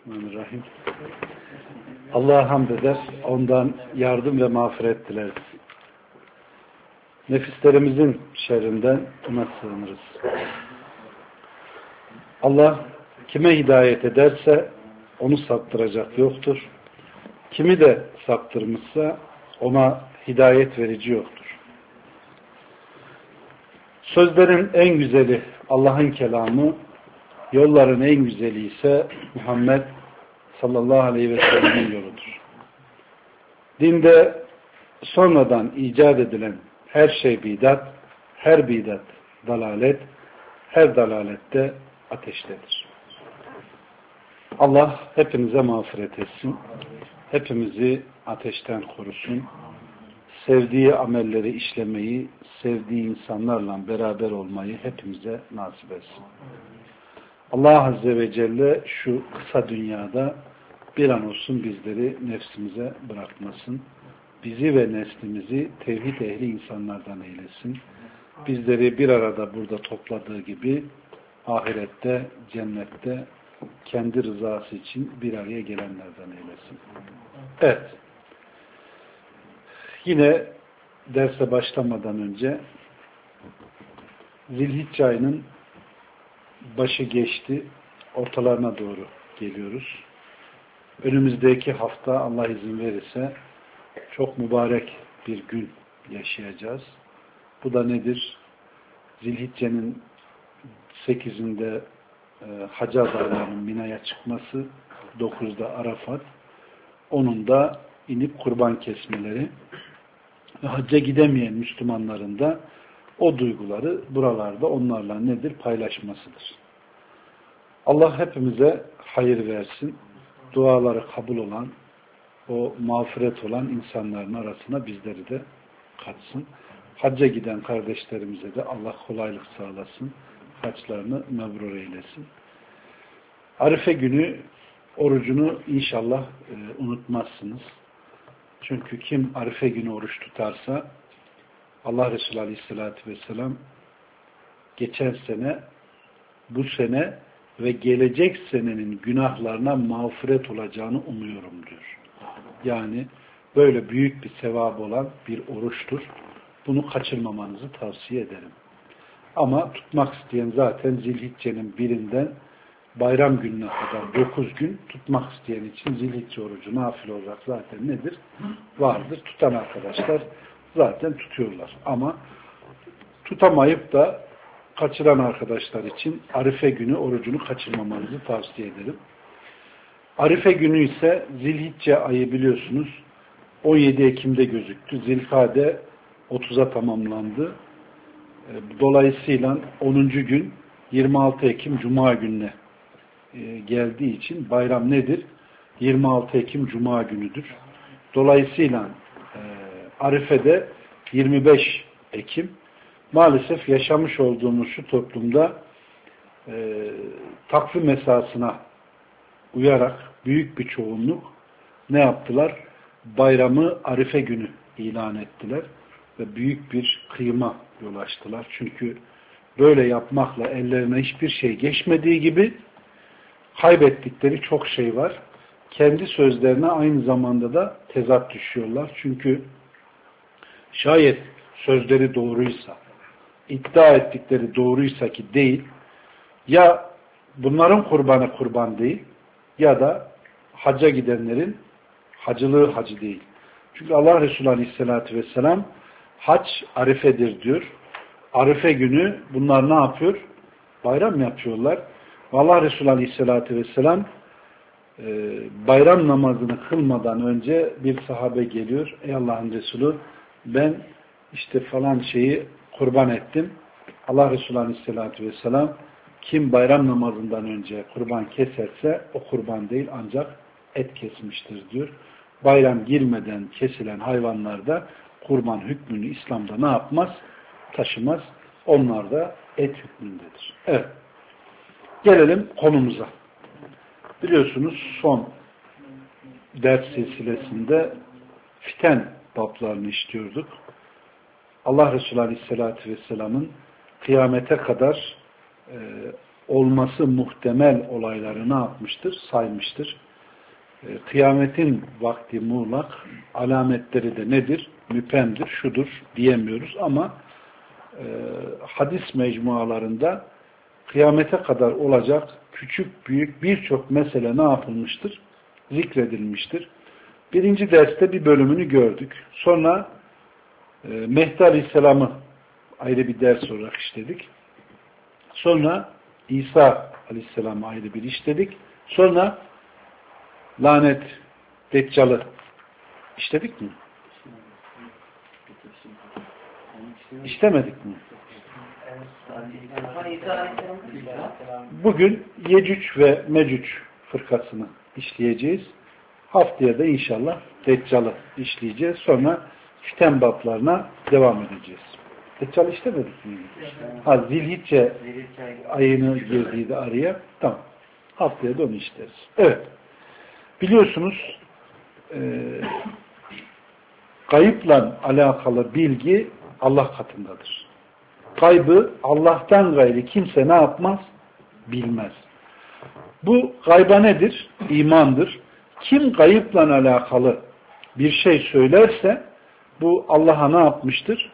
Bismillahirrahmanirrahim. Allah'a hamd eder, ondan yardım ve mağfiret dileriz. Nefislerimizin şerrinden ona sığınırız. Allah kime hidayet ederse onu saptıracak yoktur. Kimi de saptırmışsa ona hidayet verici yoktur. Sözlerin en güzeli Allah'ın kelamı, yolların en güzeli ise Muhammed sallallahu aleyhi ve sellem'in yoludur. Dinde sonradan icat edilen her şey bidat, her bidat dalalet, her dalalette ateştedir. Allah hepinize mağfiret etsin. Hepimizi ateşten korusun. Sevdiği amelleri işlemeyi, sevdiği insanlarla beraber olmayı hepimize nasip etsin. Allah Azze ve Celle şu kısa dünyada bir an olsun bizleri nefsimize bırakmasın. Bizi ve neslimizi tevhid ehli insanlardan eylesin. Bizleri bir arada burada topladığı gibi ahirette, cennette kendi rızası için bir araya gelenlerden eylesin. Evet. Yine derse başlamadan önce Zilhicce ayının başı geçti. Ortalarına doğru geliyoruz. Önümüzdeki hafta Allah izin verirse çok mübarek bir gün yaşayacağız. Bu da nedir? Zilhicce'nin 8'inde Hac adaylarının Mina'ya çıkması, 9'da Arafat, 10'unda inip kurban kesmeleri ve hacca gidemeyen Müslümanların da o duyguları buralarda onlarla nedir? Paylaşmasıdır. Allah hepimize hayır versin. Duaları kabul olan, o mağfiret olan insanların arasına bizleri de katsın. Hacca giden kardeşlerimize de Allah kolaylık sağlasın. Haçlarını mebrur eylesin. Arife günü orucunu inşallah unutmazsınız. Çünkü kim Arife günü oruç tutarsa Allah Resulü Aleyhisselatü Vesselam geçen sene, bu sene ve gelecek senenin günahlarına mağfiret olacağını umuyorum diyor. Yani böyle büyük bir sevap olan bir oruçtur. Bunu kaçırmamanızı tavsiye ederim. Ama tutmak isteyen zaten Zilhicce'nin birinden bayram gününe kadar 9 gün tutmak isteyen için Zilhicce orucu nafile olarak zaten nedir? Vardır. Tutan arkadaşlar zaten tutuyorlar. Ama tutamayıp da kaçıran arkadaşlar için Arife günü orucunu kaçırmamanızı tavsiye ederim. Arife günü ise Zilhicce ayı biliyorsunuz 17 Ekim'de gözüktü. Zilkade 30'a tamamlandı. Dolayısıyla 10. gün 26 Ekim Cuma gününe geldiği için bayram nedir? 26 Ekim Cuma günüdür. Dolayısıyla Arife'de 25 Ekim. Maalesef yaşamış olduğumuz şu toplumda takvim esasına uyarak büyük bir çoğunluk ne yaptılar? Bayramı Arife günü ilan ettiler ve büyük bir kıyıma yol açtılar. Çünkü böyle yapmakla ellerine hiçbir şey geçmediği gibi kaybettikleri çok şey var. Kendi sözlerine aynı zamanda da tezat düşüyorlar. Çünkü şayet sözleri doğruysa, iddia ettikleri doğruysa ki değil, ya bunların kurbanı kurban değil ya da hacca gidenlerin hacılığı hacı değil. Çünkü Allah Resulü Aleyhisselatü Vesselam hac Arife'dir diyor. Arife günü bunlar ne yapıyor? Bayram yapıyorlar. Allah Resulü Aleyhisselatü Vesselam bayram namazını kılmadan önce bir sahabe geliyor. Ey Allah'ın Resulü, ben işte falan şeyi kurban ettim. Allah Resulü Aleyhisselatü Vesselam kim bayram namazından önce kurban keserse o kurban değil ancak et kesmiştir diyor. Bayram girmeden kesilen hayvanlarda kurban hükmünü İslam'da ne yapmaz? Taşımaz. Onlar da et hükmündedir. Evet. Gelelim konumuza. Biliyorsunuz son ders silsilesinde fiten bablarını işliyorduk. Allah Resulü Aleyhisselatü Vesselam'ın kıyamete kadar olması muhtemel olayları ne yapmıştır? Saymıştır. Kıyametin vakti muğlak, alametleri de nedir? Müpemdir, şudur diyemiyoruz ama hadis mecmualarında kıyamete kadar olacak küçük büyük birçok mesele ne yapılmıştır? Zikredilmiştir. Birinci derste bir bölümünü gördük. Sonra Mehdi Aleyhisselam'ı ayrı bir ders olarak işledik. Sonra İsa Aleyhisselam'ı ayrı bir işledik. Sonra lanet, Deccal'ı işledik mi? İşlemedik mi? Bugün Yecüc ve Mecüc fırkasını işleyeceğiz. Haftaya da inşallah Deccal'ı işleyeceğiz. Sonra fiten bablarına devam edeceğiz. Deccal işlemedik mi? Zilhicce ayını girdiydi araya. Tamam. Haftaya da onu işleriz. Evet. Biliyorsunuz gayıpla alakalı bilgi Allah katındadır. Gaybı Allah'tan gayri kimse ne yapmaz? Bilmez. Bu gayba nedir? İmandır. Kim gayıpla alakalı bir şey söylerse bu Allah'a ne yapmıştır?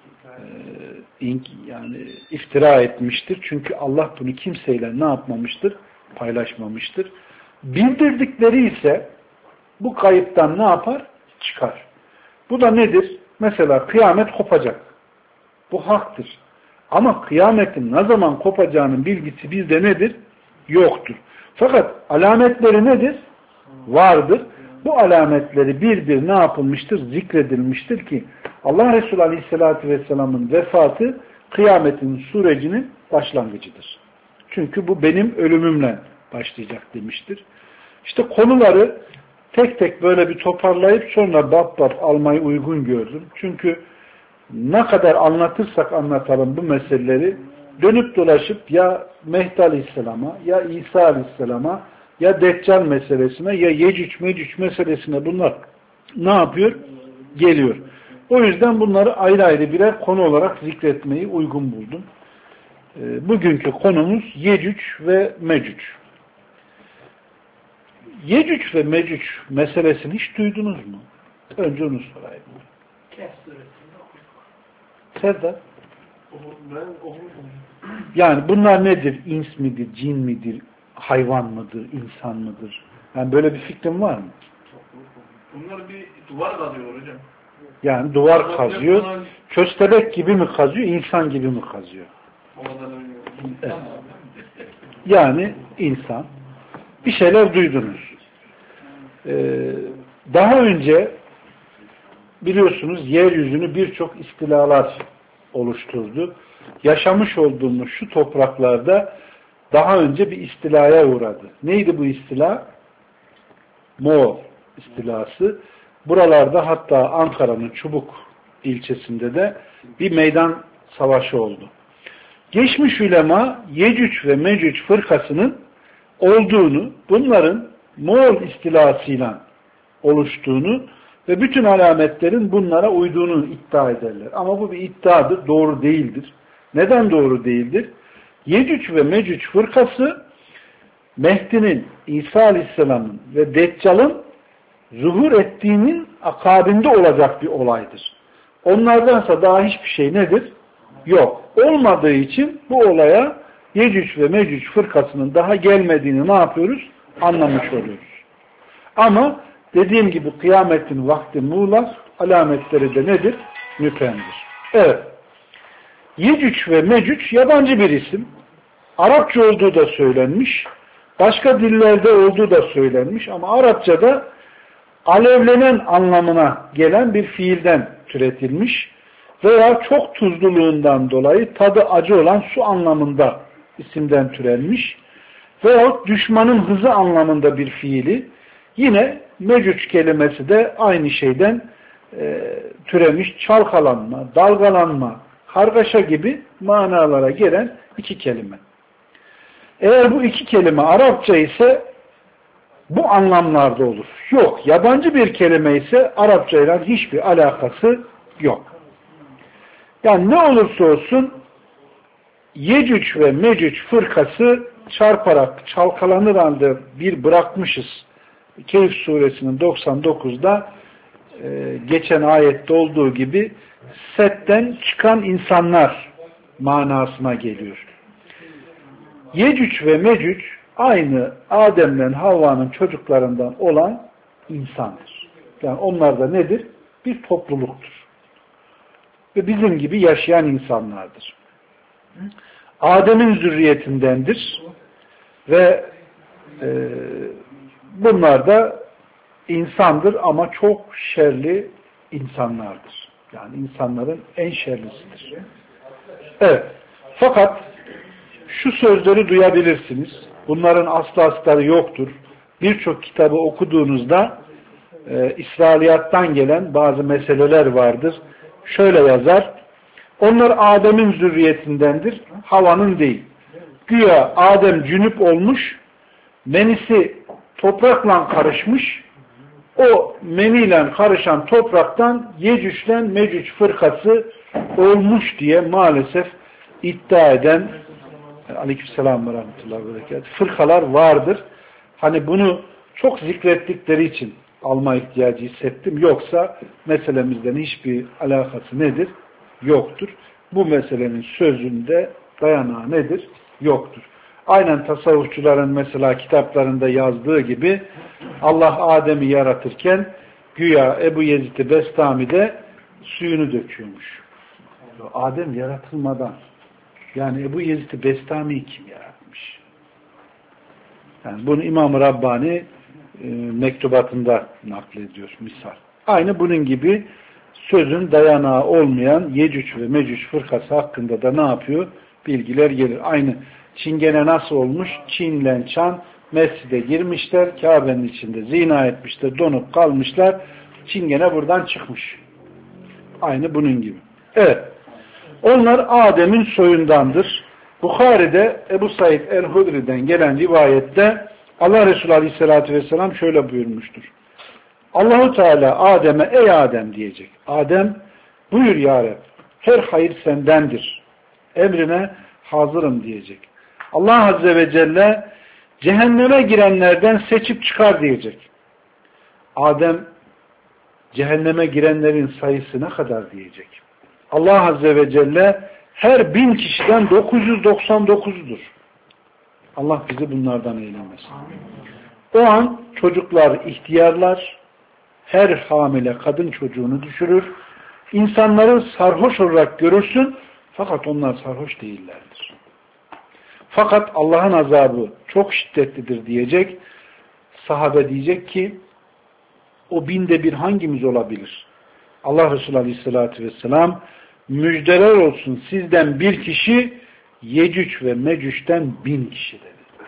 Yani iftira etmiştir. Çünkü Allah bunu kimseyle ne yapmamıştır? Paylaşmamıştır. Bildirdikleri ise bu kayıptan ne yapar? Çıkar. Bu da nedir? Mesela kıyamet kopacak. Bu haktır. Ama kıyametin ne zaman kopacağının bilgisi bizde nedir? Yoktur. Fakat alametleri nedir? Vardır. Bu alametleri bir bir ne yapılmıştır? Zikredilmiştir ki Allah Resulü Aleyhisselatü Vesselam'ın vefatı kıyametin sürecinin başlangıcıdır. Çünkü bu benim ölümümle başlayacak demiştir. İşte konuları tek tek böyle bir toparlayıp sonra bab bab almayı uygun gördüm. Çünkü ne kadar anlatırsak anlatalım bu meseleleri dönüp dolaşıp ya Mehdi Aleyhisselam'a ya İsa Aleyhisselam'a ya Deccal meselesine ya Yecüc Mecüc meselesine bunlar ne yapıyor? Geliyor. O yüzden bunları ayrı ayrı birer konu olarak zikretmeyi uygun buldum. Bugünkü konumuz Yecüc ve Mecüc. Yecüc ve Mecüc meselesini hiç duydunuz mu? Önce onu sorayım. Serdar? Yani bunlar nedir? İns midir? Cin midir? Hayvan mıdır? İnsan mıdır? Yani böyle bir fikrin var mı? Bunlar bir duvar kazıyor hocam. Yani duvar kazıyor. Köstebek gibi mi kazıyor? İnsan gibi mi kazıyor? Evet. Yani insan. Bir şeyler duydunuz. Daha önce biliyorsunuz yeryüzünü birçok istilalar oluşturdu. Yaşamış olduğumuz şu topraklarda daha önce bir istilaya uğradı. Neydi bu istila? Moğol istilası. Buralarda hatta Ankara'nın Çubuk ilçesinde de bir meydan savaşı oldu. Geçmiş ulema Yecüc ve Mecüc fırkasının olduğunu, bunların Moğol istilasıyla oluştuğunu ve bütün alametlerin bunlara uyduğunu iddia ederler. Ama bu bir iddiadır, doğru değildir. Neden doğru değildir? Yecüc ve Mecüc fırkası Mehdi'nin, İsa Aleyhisselam'ın ve Deccal'ın zuhur ettiğinin akabinde olacak bir olaydır. Onlardansa daha hiçbir şey nedir? Yok. Olmadığı için bu olaya Yecüc ve Mecüc fırkasının daha gelmediğini ne yapıyoruz? Anlamış oluyoruz. Ama dediğim gibi kıyametin vakti muğlak, alametleri de nedir? Müpemdir. Evet. Yecüc ve Mecüc yabancı bir isim. Arapça olduğu da söylenmiş. Başka dillerde olduğu da söylenmiş. Ama Arapçada alevlenen anlamına gelen bir fiilden türetilmiş. Veya çok tuzluluğundan dolayı tadı acı olan su anlamında isimden türenmiş. Veyahut düşmanın hızı anlamında bir fiili. Yine Mecüc kelimesi de aynı şeyden türemiş. Çalkalanma, dalgalanma, kargaşa gibi manalara gelen iki kelime. Eğer bu iki kelime Arapça ise bu anlamlarda olur. Yok. Yabancı bir kelime ise Arapça ile hiçbir alakası yok. Yani ne olursa olsun Yecüc ve Mecüc fırkası çarparak çalkalanır halde bir bırakmışız. Kehf suresinin 99'da geçen ayette olduğu gibi setten çıkan insanlar manasına geliyor. Yecüc ve Mecüc aynı Adem'le Havva'nın çocuklarından olan insandır. Yani onlar da nedir? Bir topluluktur. Ve bizim gibi yaşayan insanlardır. Adem'in zürriyetindendir. Ve bunlar da insandır ama çok şerli insanlardır. Yani insanların en şerlisidir. Evet. Fakat şu sözleri duyabilirsiniz. Bunların aslı astarı yoktur. Birçok kitabı okuduğunuzda İsrailiyattan gelen bazı meseleler vardır. Şöyle yazar. Onlar Adem'in zürriyetindendir. Havva'nın değil. Güya Adem cünüp olmuş, menisi toprakla karışmış, o meniyle karışan topraktan Yecüc'le Mecüc fırkası olmuş diye maalesef iddia eden aleykümselam ve rahmetullahi ve berekatuhu fırkalar vardır. Hani bunu çok zikrettikleri için alma ihtiyacı hissettim. Yoksa meselemizden hiçbir alakası nedir? Yoktur. Bu meselenin sözünde dayanağı nedir? Yoktur. Aynen tasavvufçuların mesela kitaplarında yazdığı gibi Allah Adem'i yaratırken güya Ebu Yezid-i Bestami'de suyunu döküyormuş. Adem yaratılmadan. Yani Ebu Yezid-i Bestami'yi kim yaratmış? Yani bunu İmam-ı Rabbani mektubatında naklediyor misal. Aynı bunun gibi sözün dayanağı olmayan Yecüc ve Mecüc fırkası hakkında da ne yapıyor? Bilgiler gelir. Aynı Çingene nasıl olmuş? Çin'le Çan mescide girmişler. Kabe'nin içinde zina etmişler. Donup kalmışlar. Çingene buradan çıkmış. Aynı bunun gibi. Evet. Onlar Adem'in soyundandır. Bukhari'de Ebu Said el-Hudri'den gelen rivayette Allah Resulü Aleyhisselatü Vesselam şöyle buyurmuştur. Allahu Teala Adem'e ey Adem diyecek. Adem buyur ya Rab, her hayır sendendir. Emrine hazırım diyecek. Allah Azze ve Celle cehenneme girenlerden seçip çıkar diyecek. Adem cehenneme girenlerin sayısı ne kadar diyecek. Allah Azze ve Celle her 1000 kişiden 999'dur. Allah bizi bunlardan eylemesin. O an çocuklar ihtiyarlar, her hamile kadın çocuğunu düşürür. İnsanları sarhoş olarak görürsün fakat onlar sarhoş değillerdir. Fakat Allah'ın azabı çok şiddetlidir diyecek. Sahabe diyecek ki o 1000'de bir hangimiz olabilir? Allah Resulü Aleyhisselatü Vesselam müjdeler olsun sizden bir kişi Yecüc ve Mecüc'ten 1000 kişi dedi.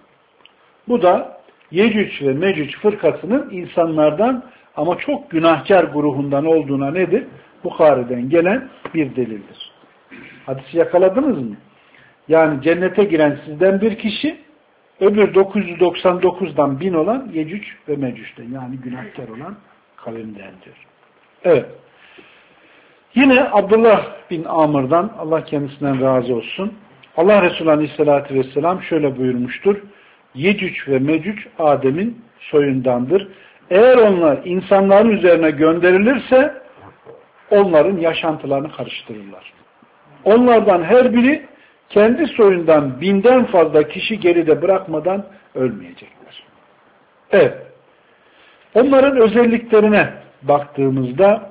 Bu da Yecüc ve Mecüc fırkasının insanlardan ama çok günahkar grubundan olduğuna nedir? Bukhari'den gelen bir delildir. Hadisi yakaladınız mı? Yani cennete giren sizden bir kişi, öbür 999'dan 1000 olan Yecüc ve Mecüc'ten yani günahkar olan kavimdendir. Evet. Yine Abdullah bin Amr'dan Allah kendisinden razı olsun. Allah Resulü Aleyhisselatü Vesselam şöyle buyurmuştur. Yecüc ve Mecüc Adem'in soyundandır. Eğer onlar insanların üzerine gönderilirse onların yaşantılarını karıştırırlar. Onlardan her biri kendi soyundan 1000'den fazla kişi geride bırakmadan ölmeyecekler. Evet. Onların özelliklerine baktığımızda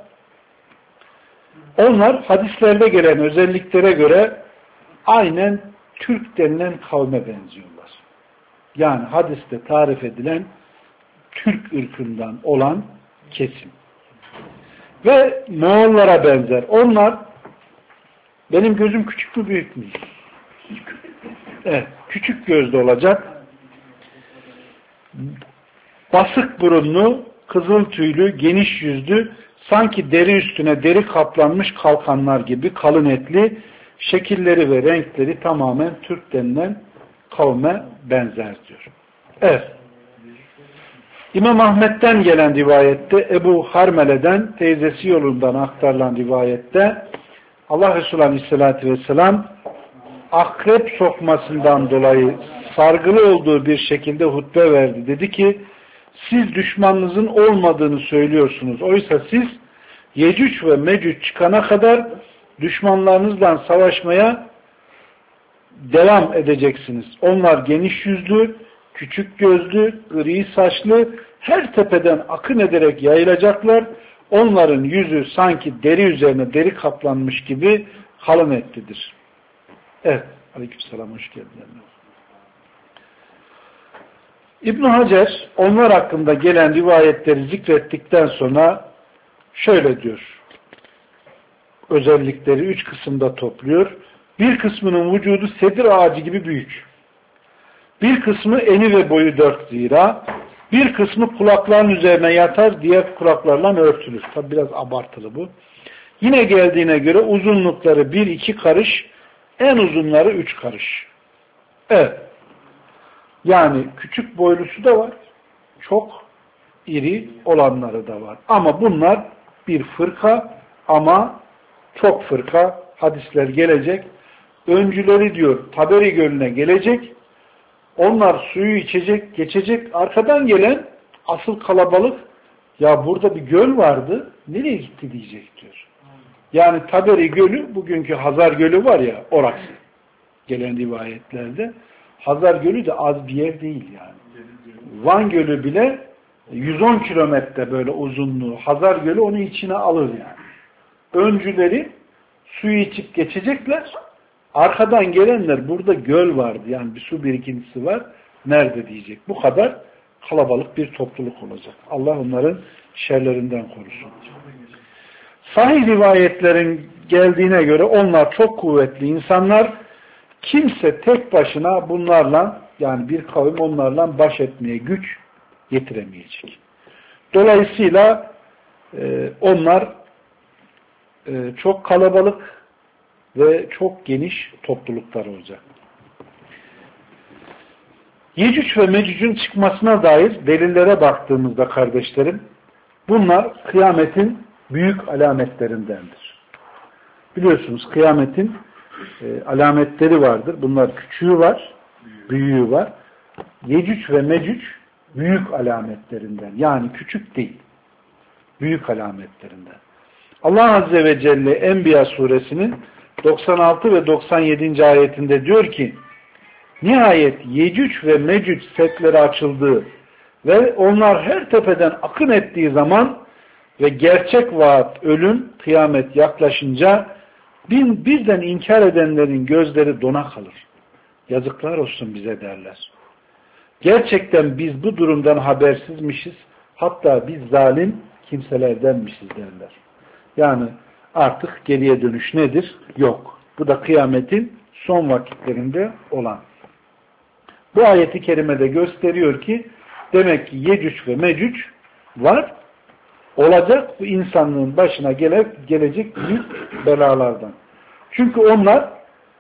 onlar hadislerde gelen özelliklere göre aynen Türk denilen kavme benziyorlar. Yani hadiste tarif edilen Türk ırkından olan kesim. Ve Moğollara benzer. Onlar benim gözüm küçük mü büyük mü? Evet, küçük gözlü olacak. Basık burunlu, kızıl tüylü, geniş yüzlü, sanki deri üstüne deri kaplanmış kalkanlar gibi kalın etli, şekilleri ve renkleri tamamen Türk denilen kavme benzer diyor. Evet. İmam Ahmet'ten gelen rivayette, Ebu Harmele'den teyzesi yolundan aktarılan rivayette Allah Resulü Aleyhisselatü Vesselam akrep sokmasından dolayı sargılı olduğu bir şekilde hutbe verdi. Dedi ki, siz düşmanınızın olmadığını söylüyorsunuz. Oysa siz Yecüc ve Mecüc çıkana kadar düşmanlarınızla savaşmaya devam edeceksiniz. Onlar geniş yüzlü, küçük gözlü, gri saçlı, her tepeden akın ederek yayılacaklar. Onların yüzü sanki deri üzerine deri kaplanmış gibi kalın etlidir. Evet. Aleykümselam. Hoş geldin. İbn Hacer onlar hakkında gelen rivayetleri zikrettikten sonra şöyle diyor. Özellikleri 3 kısımda topluyor. Bir kısmının vücudu sedir ağacı gibi büyük. Bir kısmı eni ve boyu 4 zira. Bir kısmı kulakların üzerine yatar, diğer kulaklarla örtülür. Tabi biraz abartılı bu. Yine geldiğine göre uzunlukları 1-2 karış, en uzunları 3 karış. Evet. Yani küçük boylusu da var. Çok iri olanları da var. Ama bunlar bir fırka, ama çok fırka. Hadisler gelecek. Öncüleri diyor Taberi Gölü'ne gelecek. Onlar suyu içecek, geçecek. Arkadan gelen asıl kalabalık, ya burada bir göl vardı, nereye gitti diyecek diyor. Yani Taberi Gölü, bugünkü Hazar Gölü var ya, orası. Gelen rivayetlerde. Hazar Gölü de az bir yer değil yani. Van Gölü bile 110 kilometre böyle uzunluğu. Hazar Gölü onu içine alır yani. Öncüleri suyu içip geçecekler. Arkadan gelenler, burada göl vardı. Yani bir su birikintisi var. Nerede diyecek. Bu kadar kalabalık bir topluluk olacak. Allah onların şerlerinden korusun. Sahih rivayetlerin geldiğine göre onlar çok kuvvetli insanlar. Kimse tek başına bunlarla, yani bir kavim onlarla baş etmeye güç getiremeyecek. Dolayısıyla onlar çok kalabalık ve çok geniş topluluklar olacak. Yecüc ve Mecüc'ün çıkmasına dair delillere baktığımızda kardeşlerim, bunlar kıyametin büyük alametlerindendir. Biliyorsunuz kıyametin alametleri vardır. Bunlar küçüğü var, büyüğü var. Yecüc ve Mecüc büyük alametlerinden. Yani küçük değil. Büyük alametlerinden. Allah Azze ve Celle Enbiya suresinin 96 ve 97. ayetinde diyor ki, nihayet Yecüc ve Mecüc setleri açıldığı ve onlar her tepeden akın ettiği zaman ve gerçek vaat, ölüm, kıyamet yaklaşınca birden inkar edenlerin gözleri dona kalır. Yazıklar olsun bize derler. Gerçekten biz bu durumdan habersizmişiz. Hatta biz zalim kimselerdenmişiz derler. Yani artık geriye dönüş nedir? Yok. Bu da kıyametin son vakitlerinde olan. Bu ayeti kerimede gösteriyor ki demek ki Yecüc ve Mecüc var. Olacak bu insanlığın başına gelecek büyük belalardan. Çünkü onlar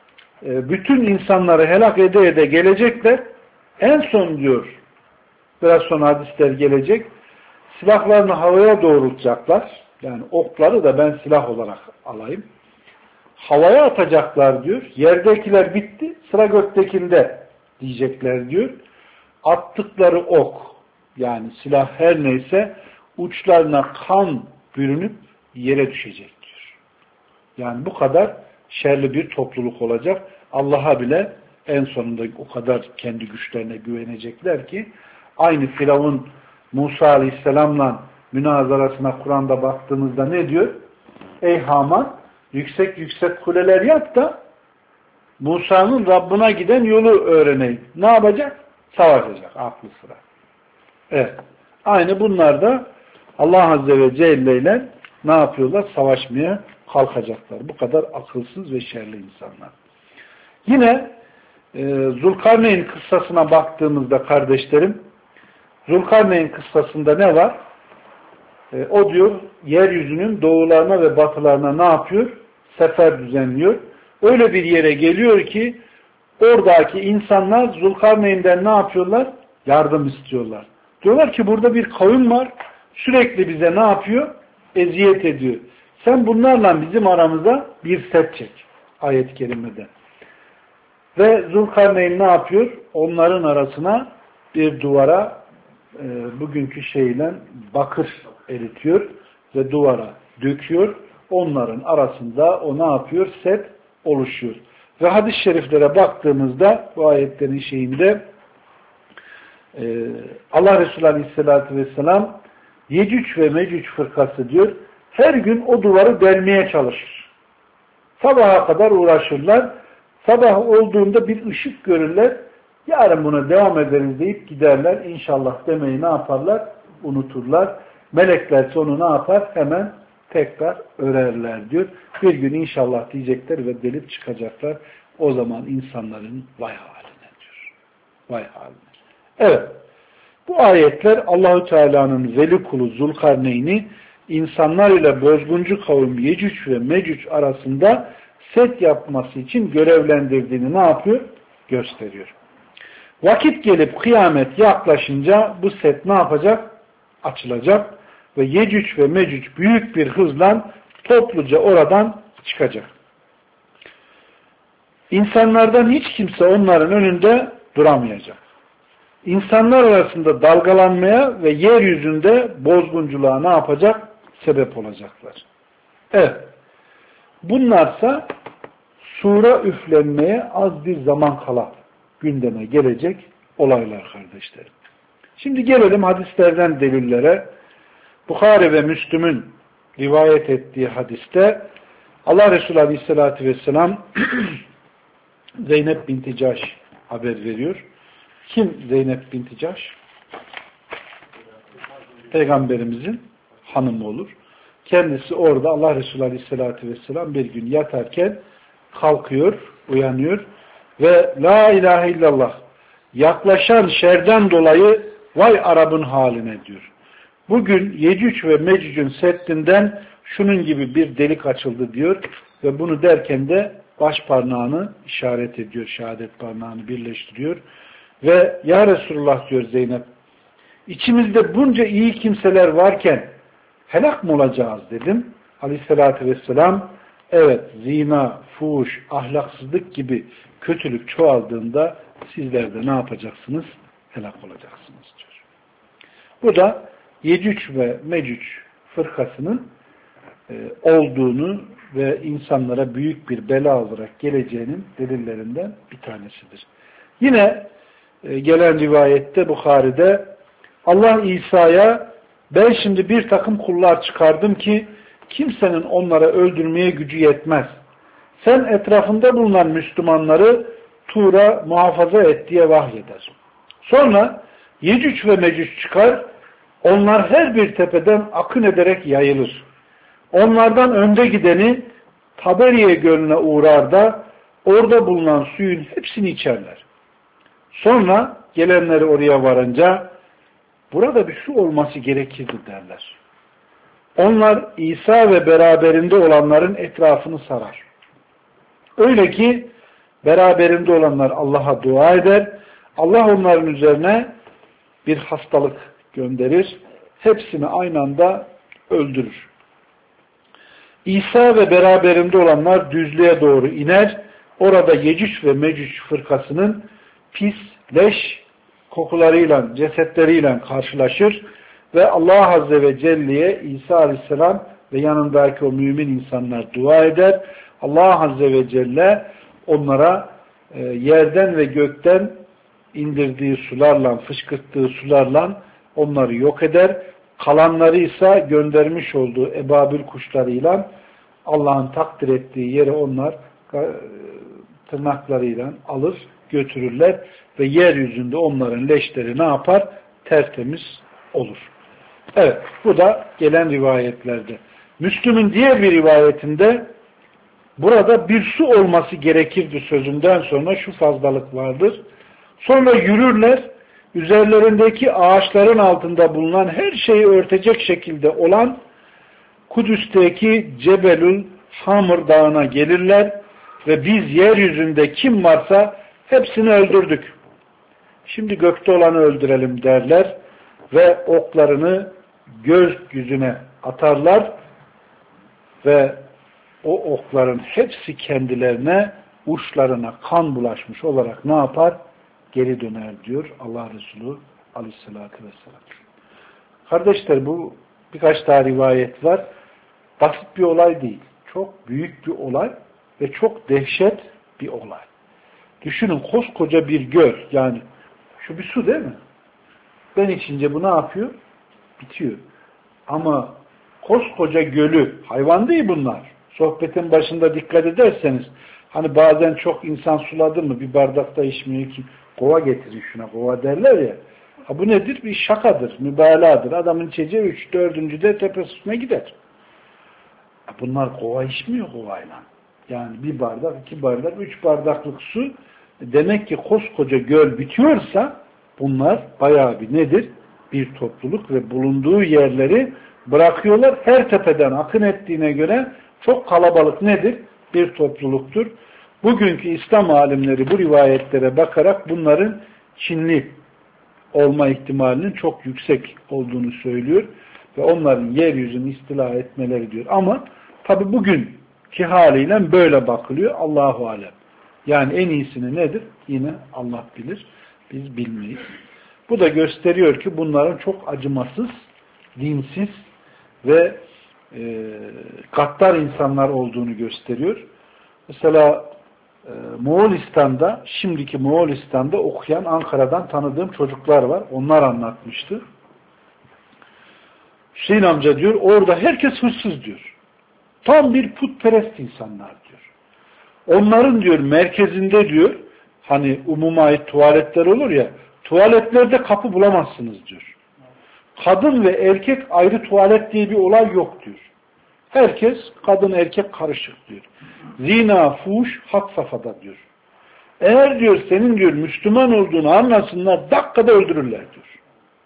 bütün insanları helak ede gelecekler. En son diyor, biraz sonra hadisler gelecek, silahlarını havaya doğrultacaklar. Yani okları da ben silah olarak alayım. Havaya atacaklar diyor. Yerdekiler bitti, sıra göktekinde diyecekler diyor. Attıkları ok, yani silah her neyse, uçlarına kan bürünüp yere düşecek diyor. Yani bu kadar şerli bir topluluk olacak. Allah'a bile en sonunda o kadar kendi güçlerine güvenecekler ki aynı Firavun Musa Aleyhisselam'la münazarasına Kur'an'da baktığımızda ne diyor? Ey Haman, yüksek yüksek kuleler yap da Musa'nın Rabbına giden yolu öğreneyim. Ne yapacak? Savaşacak. Aklı sıra. Evet. Aynı bunlar da Allah Azze ve Celle ile ne yapıyorlar? Savaşmaya kalkacaklar. Bu kadar akılsız ve şerli insanlar. Yine Zulkarneyn kıssasına baktığımızda kardeşlerim, Zulkarneyn kıssasında ne var? O diyor, yeryüzünün doğularına ve batılarına ne yapıyor? Sefer düzenliyor. Öyle bir yere geliyor ki oradaki insanlar Zulkarneyn'den ne yapıyorlar? Yardım istiyorlar. Diyorlar ki burada bir kavim var. Sürekli bize ne yapıyor? Eziyet ediyor. Sen bunlarla bizim aramıza bir set çek. Ayet-i kerimede. Ve Zulkarneyn ne yapıyor? Onların arasına bir duvara bugünkü şeyle bakır eritiyor ve duvara döküyor. Onların arasında o ne yapıyor? Set oluşuyor. Ve hadis-i şeriflere baktığımızda bu ayetlerin şeyinde Allah Resulü Aleyhisselatü Vesselam Yecüc ve Mecüc fırkası diyor, her gün o duvarı delmeye çalışır. Sabaha kadar uğraşırlar. Sabah olduğunda bir ışık görürler. Yarın buna devam ederiz deyip giderler. İnşallah demeyi ne yaparlar? Unuturlar. Melekler onu ne yapar? Hemen tekrar örerler diyor. Bir gün inşallah diyecekler ve delip çıkacaklar. O zaman insanların vay haline diyor. Vay haline. Evet. Bu ayetler Allahü Teala'nın veli kulu Zulkarneyn'i insanlar ile bozguncu kavim Yecüc ve Mecüc arasında set yapması için görevlendirdiğini ne yapıyor? Gösteriyor. Vakit gelip kıyamet yaklaşınca bu set ne yapacak? Açılacak ve Yecüc ve Mecüc büyük bir hızla topluca oradan çıkacak. İnsanlardan hiç kimse onların önünde duramayacak. İnsanlar arasında dalgalanmaya ve yeryüzünde bozgunculuğa ne yapacak? Sebep olacaklar. Evet. Bunlarsa sura üflenmeye az bir zaman kala gündeme gelecek olaylar kardeşlerim. Şimdi gelelim hadislerden delillere. Bukhari ve Müslüm'ün rivayet ettiği hadiste Allah Resulü Aleyhisselatü Vesselam Zeynep binti Cahş haber veriyor. Kim Zeynep binti Cahş? Peygamberimizin hanımı olur. Kendisi orada Allah Resulü Aleyhisselatü Vesselam bir gün yatarken kalkıyor, uyanıyor ve La ilahe illallah yaklaşan şerden dolayı vay Arap'ın haline diyor. Bugün Yecüc ve Mecüc'ün seddinden şunun gibi bir delik açıldı diyor ve bunu derken de baş parmağını işaret ediyor, şehadet parmağını birleştiriyor ve Ya Resulullah diyor Zeynep, içimizde bunca iyi kimseler varken helak mı olacağız dedim. Aleyhissalatü vesselam evet zina, fuhuş, ahlaksızlık gibi kötülük çoğaldığında sizler de ne yapacaksınız? Helak olacaksınız diyor. Bu da Yecüc ve Mecüc fırkasının olduğunu ve insanlara büyük bir bela olarak geleceğinin delillerinden bir tanesidir. Yine gelen rivayette Bukhari'de Allah İsa'ya ben şimdi bir takım kullar çıkardım ki kimsenin onlara öldürmeye gücü yetmez. Sen etrafında bulunan Müslümanları Tur'a muhafaza et diye vahyeder. Sonra Yecüc ve Mecüc çıkar, onlar her bir tepeden akın ederek yayılır. Onlardan önde gideni Taberiye Gölü'ne uğrar da orada bulunan suyun hepsini içerler. Sonra gelenleri oraya varınca burada bir su olması gerekirdi derler. Onlar İsa ve beraberinde olanların etrafını sarar. Öyle ki beraberinde olanlar Allah'a dua eder. Allah onların üzerine bir hastalık gönderir. Hepsini aynı anda öldürür. İsa ve beraberinde olanlar düzlüğe doğru iner. Orada Yecüc ve Mecüc fırkasının pis, leş kokularıyla, cesetleriyle karşılaşır ve Allah Azze ve Celle'ye İsa Aleyhisselam ve yanındaki o mümin insanlar dua eder. Allah Azze ve Celle onlara yerden ve gökten indirdiği sularla, fışkırttığı sularla onları yok eder. Kalanları ise göndermiş olduğu ebabil kuşlarıyla Allah'ın takdir ettiği yere onlar tırnaklarıyla alır, götürürler ve yeryüzünde onların leşleri ne yapar? Tertemiz olur. Evet, bu da gelen rivayetlerde. Müslüm'ün diğer bir rivayetinde burada bir su olması gerekirdi sözünden sonra şu fazlalık vardır. Sonra yürürler, üzerlerindeki ağaçların altında bulunan her şeyi örtecek şekilde olan Kudüs'teki Cebelül Hamr dağına gelirler ve biz yeryüzünde kim varsa hepsini öldürdük. Şimdi gökte olanı öldürelim derler ve oklarını gökyüzüne atarlar ve o okların hepsi kendilerine uçlarına kan bulaşmış olarak ne yapar? Geri döner diyor Allah Resulü aleyhissalatü vesselam. Kardeşler, bu birkaç daha rivayet var. Basit bir olay değil. Çok büyük bir olay ve çok dehşet bir olay. Düşünün, koskoca bir göl, yani şu bir su değil mi? Ben içince bu ne yapıyor? Bitiyor. Ama koskoca gölü, hayvan değil bunlar. Sohbetin başında dikkat ederseniz, hani bazen çok insan suladı mı bir bardakta içmiyor ki, kova getirin şuna, kova derler ya. Ha, bu nedir? Bir şakadır, mübalağadır. Adamın içeceği 3, 4. tepesi üstüne gider. Ha, bunlar kova içmiyor kovayla. Yani bir bardak, 2 bardak, 3 bardaklık su. Demek ki koskoca göl bitiyorsa bunlar bayağı bir nedir? Bir topluluk ve bulunduğu yerleri bırakıyorlar. Her tepeden akın ettiğine göre çok kalabalık nedir? Bir topluluktur. Bugünkü İslam alimleri bu rivayetlere bakarak bunların Çinli olma ihtimalinin çok yüksek olduğunu söylüyor ve onların yeryüzünü istila etmeleri diyor. Ama tabi bugünkü haliyle böyle bakılıyor. Allahu alem. Yani en iyisini nedir? Yine Allah bilir. Biz bilmeyiz. Bu da gösteriyor ki bunların çok acımasız, dinsiz ve gaddar insanlar olduğunu gösteriyor. Mesela Moğolistan'da, şimdiki Moğolistan'da okuyan Ankara'dan tanıdığım çocuklar var. Onlar anlatmıştı. Hüseyin amca diyor, orada herkes hırsız diyor. Tam bir putperest insanlar diyor. Onların diyor merkezinde diyor, hani umuma ait tuvaletler olur ya, tuvaletlerde kapı bulamazsınız diyor. Kadın ve erkek ayrı tuvalet diye bir olay yok diyor. Herkes kadın erkek karışık diyor. Zina, fuhuş had safhada diyor. Eğer diyor senin diyor Müslüman olduğunu anlasınlar, dakikada öldürürler diyor.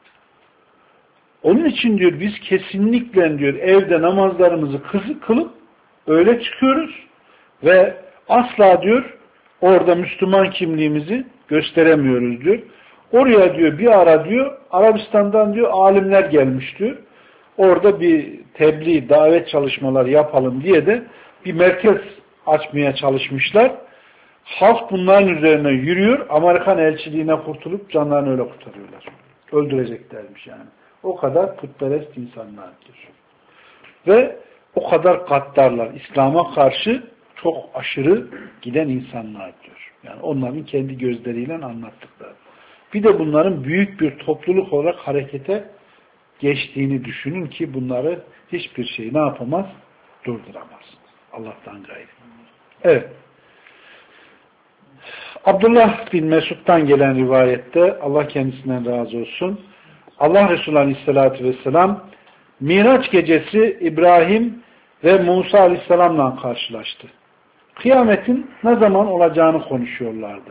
Onun için diyor biz kesinlikle diyor evde namazlarımızı kılıp öyle çıkıyoruz ve asla diyor orada Müslüman kimliğimizi gösteremiyoruz diyor. Oraya diyor bir ara diyor Arabistan'dan diyor alimler gelmiş diyor. Orada bir tebliğ, davet çalışmaları yapalım diye de bir merkez açmaya çalışmışlar. Halk bunların üzerine yürüyor. Amerikan elçiliğine kurtulup canlarını öyle kurtarıyorlar. Öldüreceklermiş yani. O kadar putperest insanlardır. Ve o kadar gaddarlar. İslam'a karşı çok aşırı giden insanlardır. Yani onların kendi gözleriyle anlattıkları. Bir de bunların büyük bir topluluk olarak harekete geçtiğini düşünün ki bunları hiçbir şey ne yapamaz? Durduramaz. Allah'tan gayrı. Evet. Abdullah bin Mesud'dan gelen rivayette, Allah kendisinden razı olsun, Allah Resulü Aleyhisselatü Vesselam Miraç gecesi İbrahim ve Musa Aleyhisselam'la karşılaştı. Kıyametin ne zaman olacağını konuşuyorlardı.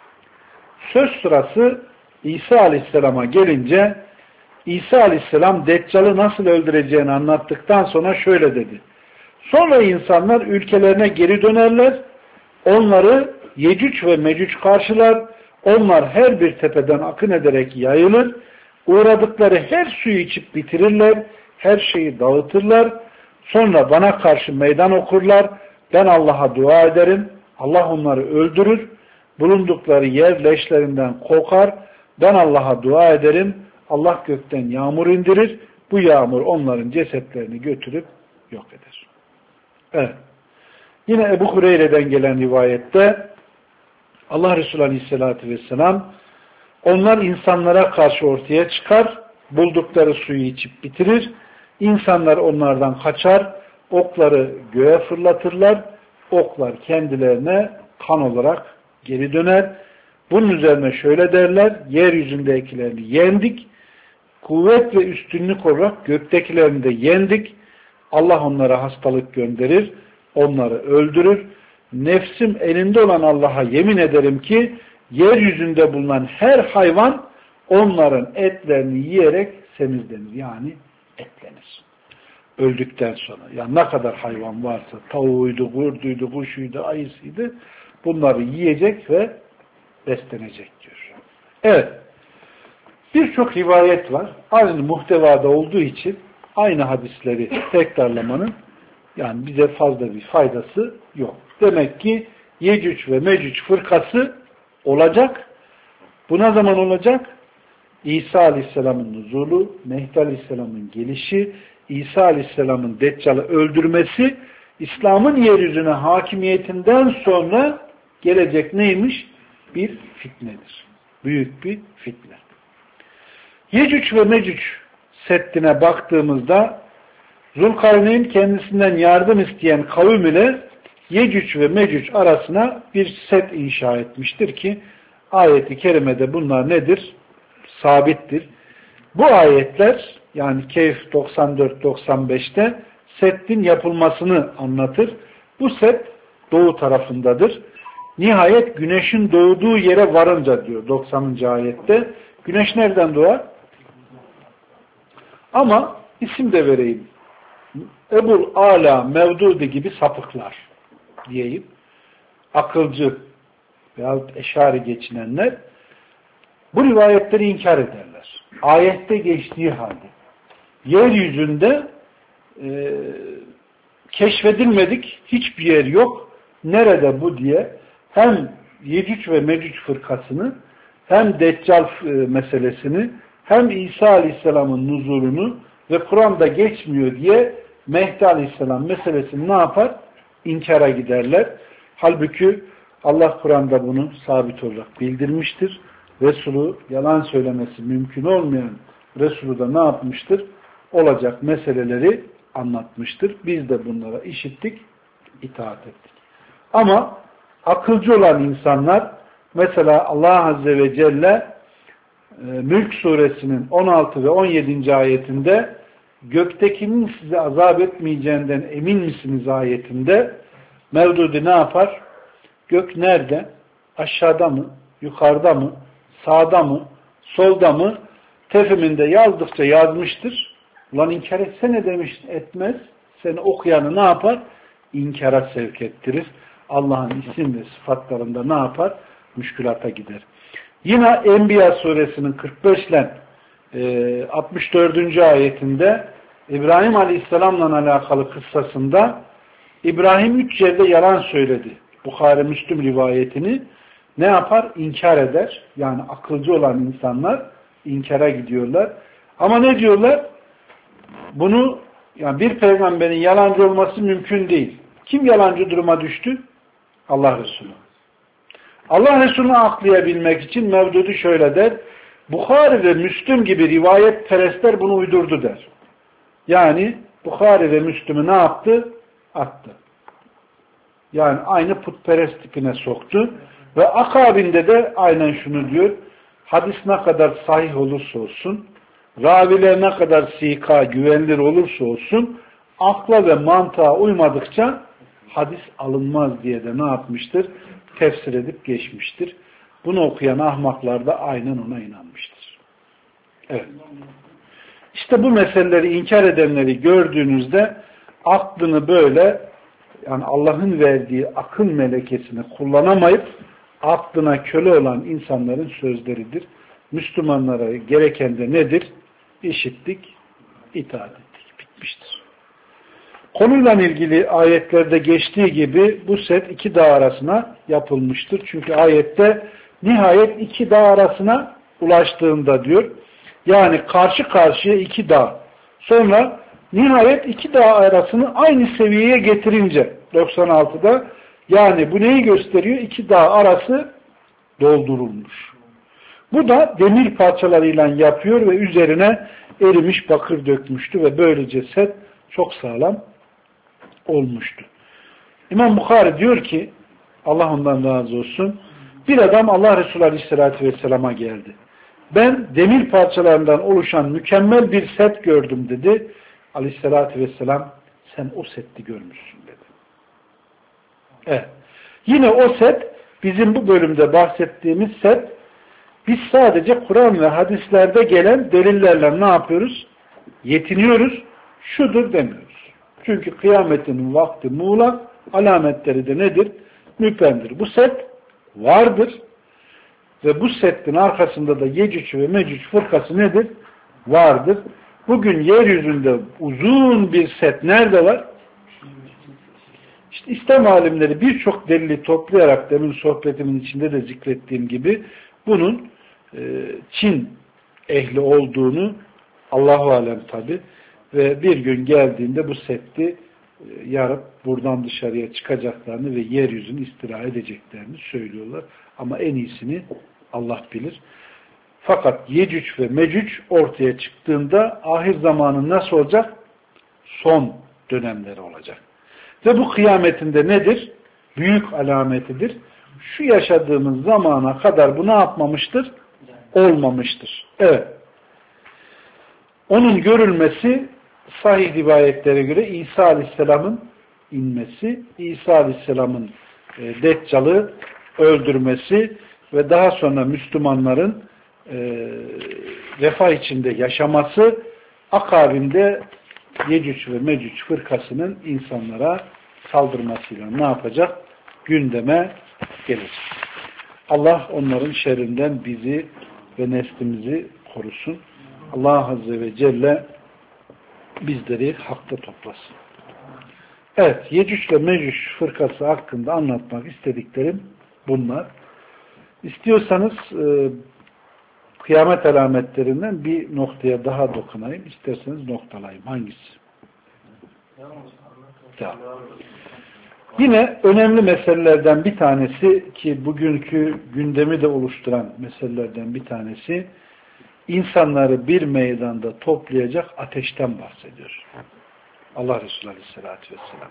Söz sırası İsa Aleyhisselam'a gelince İsa Aleyhisselam Deccal'ı nasıl öldüreceğini anlattıktan sonra şöyle dedi. Sonra insanlar ülkelerine geri dönerler, onları Yecüc ve Mecüc karşılar, onlar her bir tepeden akın ederek yayılır, uğradıkları her suyu içip bitirirler, her şeyi dağıtırlar, sonra bana karşı meydan okurlar, ben Allah'a dua ederim, Allah onları öldürür, bulundukları yer leşlerinden kokar, ben Allah'a dua ederim, Allah gökten yağmur indirir, bu yağmur onların cesetlerini götürüp yok eder. Evet. Yine Ebu Hureyre'den gelen rivayette Allah Resulü Aleyhisselatü Vesselam onlar insanlara karşı ortaya çıkar, buldukları suyu içip bitirir, insanlar onlardan kaçar, okları göğe fırlatırlar, oklar kendilerine kan olarak geri döner. Bunun üzerine şöyle derler, yeryüzündekilerini yendik, kuvvet ve üstünlük olarak göktekilerini de yendik, Allah onlara hastalık gönderir, onları öldürür. Nefsim elinde olan Allah'a yemin ederim ki yeryüzünde bulunan her hayvan onların etlerini yiyerek semizlenir. Yani etlenir. Öldükten sonra. Yani ne kadar hayvan varsa tavuğuydu, kurduydu, kuşuydu, ayısıydı bunları yiyecek ve beslenecek diyor. Evet. Birçok rivayet var. Aynı muhtevada olduğu için aynı hadisleri tekrarlamanın yani bize fazla bir faydası yok. Demek ki Yecüc ve Mecüc fırkası olacak. Bu ne zaman olacak? İsa Aleyhisselam'ın nuzulu, Mehdi Aleyhisselam'ın gelişi, İsa Aleyhisselam'ın Deccal'ı öldürmesi, İslam'ın yeryüzüne hakimiyetinden sonra gelecek neymiş? Bir fitnedir. Büyük bir fitne. Yecüc ve Mecüc seddine baktığımızda Zulkarneyn kendisinden yardım isteyen kavim ile Yecüc ve Mecüc arasına bir set inşa etmiştir ki ayeti kerimede bunlar nedir? Sabittir. Bu ayetler yani Kehf 94-95'te seddin yapılmasını anlatır. Bu set doğu tarafındadır. Nihayet güneşin doğduğu yere varınca diyor 90. ayette. Güneş nereden doğar? Ama isim de vereyim. Ebul Ala Mevdudi gibi sapıklar diyeyim. Akılcı veyahut eşari geçinenler bu rivayetleri inkar ederler. Ayette geçtiği halde. Yeryüzünde keşfedilmedik hiçbir yer yok. Nerede bu diye hem Yecüc ve Mecüc fırkasını hem Deccal meselesini hem İsa Aleyhisselam'ın nuzulunu ve Kur'an'da geçmiyor diye Mehdi Aleyhisselam meselesini ne yapar? İnkara giderler. Halbuki Allah Kur'an'da bunu sabit olarak bildirmiştir. Resulü yalan söylemesi mümkün olmayan Resulü de ne yapmıştır? Olacak meseleleri anlatmıştır. Biz de bunlara işittik, itaat ettik. Ama akılcı olan insanlar mesela Allah Azze ve Celle Mülk suresinin 16 ve 17. ayetinde göktekinin size azap etmeyeceğinden emin misiniz ayetinde Mevdudi ne yapar? Gök nerede? Aşağıda mı? Yukarıda mı? Sağda mı? Solda mı? Tefiminde yazdıkça yazmıştır. Ulan inkar etsene demiş, etmez. Seni okuyanı ne yapar? İnkara sevk ettirir. Allah'ın isim ve sıfatlarında ne yapar? Müşkülata gider. Yine Enbiya suresinin 45 ile 64. ayetinde İbrahim Aleyhisselam'la alakalı kıssasında İbrahim 3 yerde yalan söyledi. Bukhari Müslüm rivayetini ne yapar? İnkar eder. Yani akılcı olan insanlar inkara gidiyorlar. Ama ne diyorlar? Bunu yani bir peygamberin yalancı olması mümkün değil. Kim yalancı duruma düştü? Allah Resulü. Allah Resulü'nü aklayabilmek için Mevdudi şöyle der. Bukhari ve Müslüm gibi rivayet perestler bunu uydurdu der. Yani Bukhari ve Müslüm'ü ne yaptı? Attı. Yani aynı putperest tipine soktu. Ve akabinde de aynen şunu diyor. Hadis ne kadar sahih olursa olsun, raviler ne kadar sika, güvenilir olursa olsun, akla ve mantığa uymadıkça hadis alınmaz diye de ne yapmıştır? Tefsir edip geçmiştir. Bunu okuyan ahmaklar da aynen ona inanmıştır. Evet. İşte bu meseleleri inkar edenleri gördüğünüzde aklını böyle yani Allah'ın verdiği akıl melekesini kullanamayıp aklına köle olan insanların sözleridir. Müslümanlara gereken de nedir? İşittik, itaat ettik. Bitmiştir. Konuyla ilgili ayetlerde geçtiği gibi bu set iki dağ arasına yapılmıştır. Çünkü ayette nihayet iki dağ arasına ulaştığında diyor. Yani karşı karşıya iki dağ. Sonra nihayet iki dağ arasını aynı seviyeye getirince 96'da yani bu neyi gösteriyor? İki dağ arası doldurulmuş. Bu da demir parçalarıyla yapıyor ve üzerine erimiş bakır dökmüştü ve böylece set çok sağlam olmuştu. İmam Bukhari diyor ki Allah ondan razı olsun bir adam Allah Resulü Aleyhisselatü Vesselam'a geldi. Ben demir parçalarından oluşan mükemmel bir set gördüm dedi. Aleyhisselatü Vesselam sen o seti görmüşsün dedi. Evet. Yine o set bizim bu bölümde bahsettiğimiz set biz sadece Kur'an ve hadislerde gelen delillerle ne yapıyoruz? Yetiniyoruz. Şudur demiyoruz. Çünkü kıyametin vakti muğlak, alametleri de nedir? Müpemdir. Bu set vardır. Ve bu setin arkasında da Yecüc ve Mecüc fırkası nedir? Vardır. Bugün yeryüzünde uzun bir set nerede var? İşte İslam alimleri birçok delili toplayarak demin sohbetimin içinde de zikrettiğim gibi bunun Çin ehli olduğunu Allahu alem tabi ve bir gün geldiğinde bu Seddi yarıp buradan dışarıya çıkacaklarını ve yeryüzünü istila edeceklerini söylüyorlar. Ama en iyisini Allah bilir. Fakat Yecüc ve Mecüc ortaya çıktığında ahir zamanın nasıl olacak? Son dönemleri olacak. Ve bu kıyametinde nedir? Büyük alametidir. Şu yaşadığımız zamana kadar bu ne yapmamıştır? Olmamıştır. Evet. Onun görülmesi sahih rivayetlere göre İsa Aleyhisselam'ın inmesi, İsa Aleyhisselam'ın Deccal'ı öldürmesi ve daha sonra Müslümanların refah içinde yaşaması, akabinde Yecüc ve Mecüc fırkasının insanlara saldırmasıyla ne yapacak? Gündeme gelir. Allah onların şerrinden bizi ve neslimizi korusun. Allah Azze ve Celle bizleri hakta toplasın. Evet, Yecüc ve Mecüc fırkası hakkında anlatmak istediklerim bunlar. İstiyorsanız kıyamet alametlerinden bir noktaya daha dokunayım. İsterseniz noktalayayım. Hangisi? Tamam. Yine önemli meselelerden bir tanesi ki bugünkü gündemi de oluşturan meselelerden bir tanesi insanları bir meydanda toplayacak ateşten bahsediyor. Allah Resulü Aleyhisselatü Vesselam.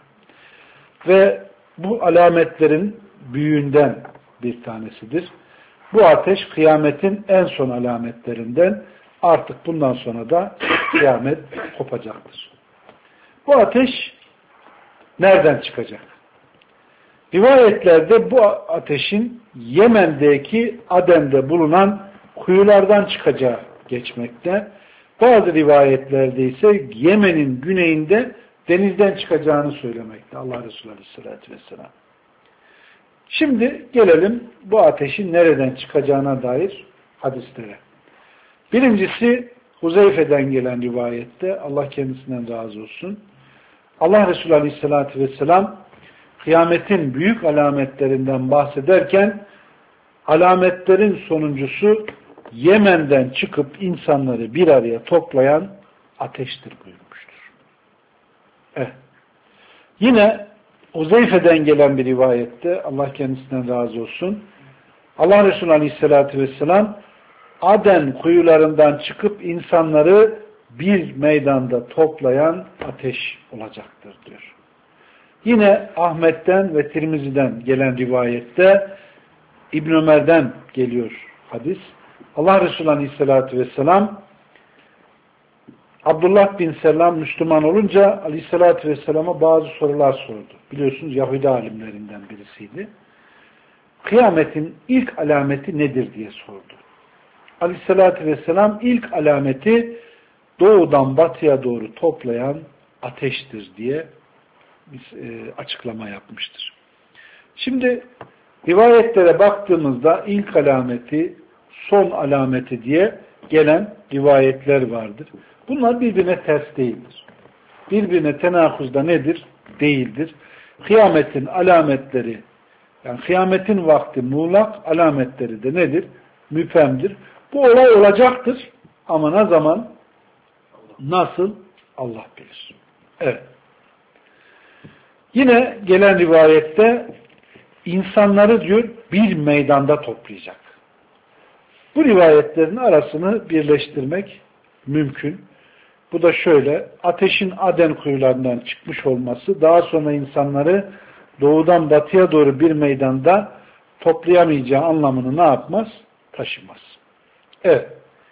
Ve bu alametlerin büyüğünden bir tanesidir. Bu ateş kıyametin en son alametlerinden, artık bundan sonra da kıyamet kopacaktır. Bu ateş nereden çıkacak? Rivayetlerde bu ateşin Yemen'deki Aden'de bulunan kuyulardan çıkacağı geçmekte. Bazı rivayetlerde ise Yemen'in güneyinde denizden çıkacağını söylemekte Allah Resulü Aleyhisselatü Vesselam. Şimdi gelelim bu ateşin nereden çıkacağına dair hadislere. Birincisi Huzeyfe'den gelen rivayette, Allah kendisinden razı olsun. Allah Resulü Aleyhisselatü Vesselam kıyametin büyük alametlerinden bahsederken alametlerin sonuncusu Yemen'den çıkıp insanları bir araya toplayan ateştir buyurmuştur. Evet. Yine Huzeyfe'den gelen bir rivayette, Allah kendisinden razı olsun, Allah Resulü Aleyhisselatü Vesselam Aden kuyularından çıkıp insanları bir meydanda toplayan ateş olacaktır diyor. Yine Ahmet'ten ve Tirmizi'den gelen rivayette İbn Ömer'den geliyor hadis. Allah Resulü Aleyhisselatü Vesselam Abdullah bin Selam Müslüman olunca Aleyhisselatü Vesselam'a bazı sorular sordu. Biliyorsunuz Yahudi alimlerinden birisiydi. Kıyametin ilk alameti nedir diye sordu. Aleyhisselatü Vesselam ilk alameti doğudan batıya doğru toplayan ateştir diye açıklama yapmıştır. Şimdi rivayetlere baktığımızda ilk alameti, son alameti diye gelen rivayetler vardır. Bunlar birbirine ters değildir. Birbirine tenakuzda nedir? Değildir. Kıyametin alametleri, yani kıyametin vakti muğlak, alametleri de nedir? Müphemdir. Bu olay olacaktır. Ama ne zaman? Nasıl? Allah bilir. Evet. Yine gelen rivayette insanları diyor bir meydanda toplayacak. Bu rivayetlerin arasını birleştirmek mümkün. Bu da şöyle, ateşin Aden kuyularından çıkmış olması, daha sonra insanları doğudan batıya doğru bir meydanda toplayamayacağı anlamını ne yapmaz? Taşımaz. Evet.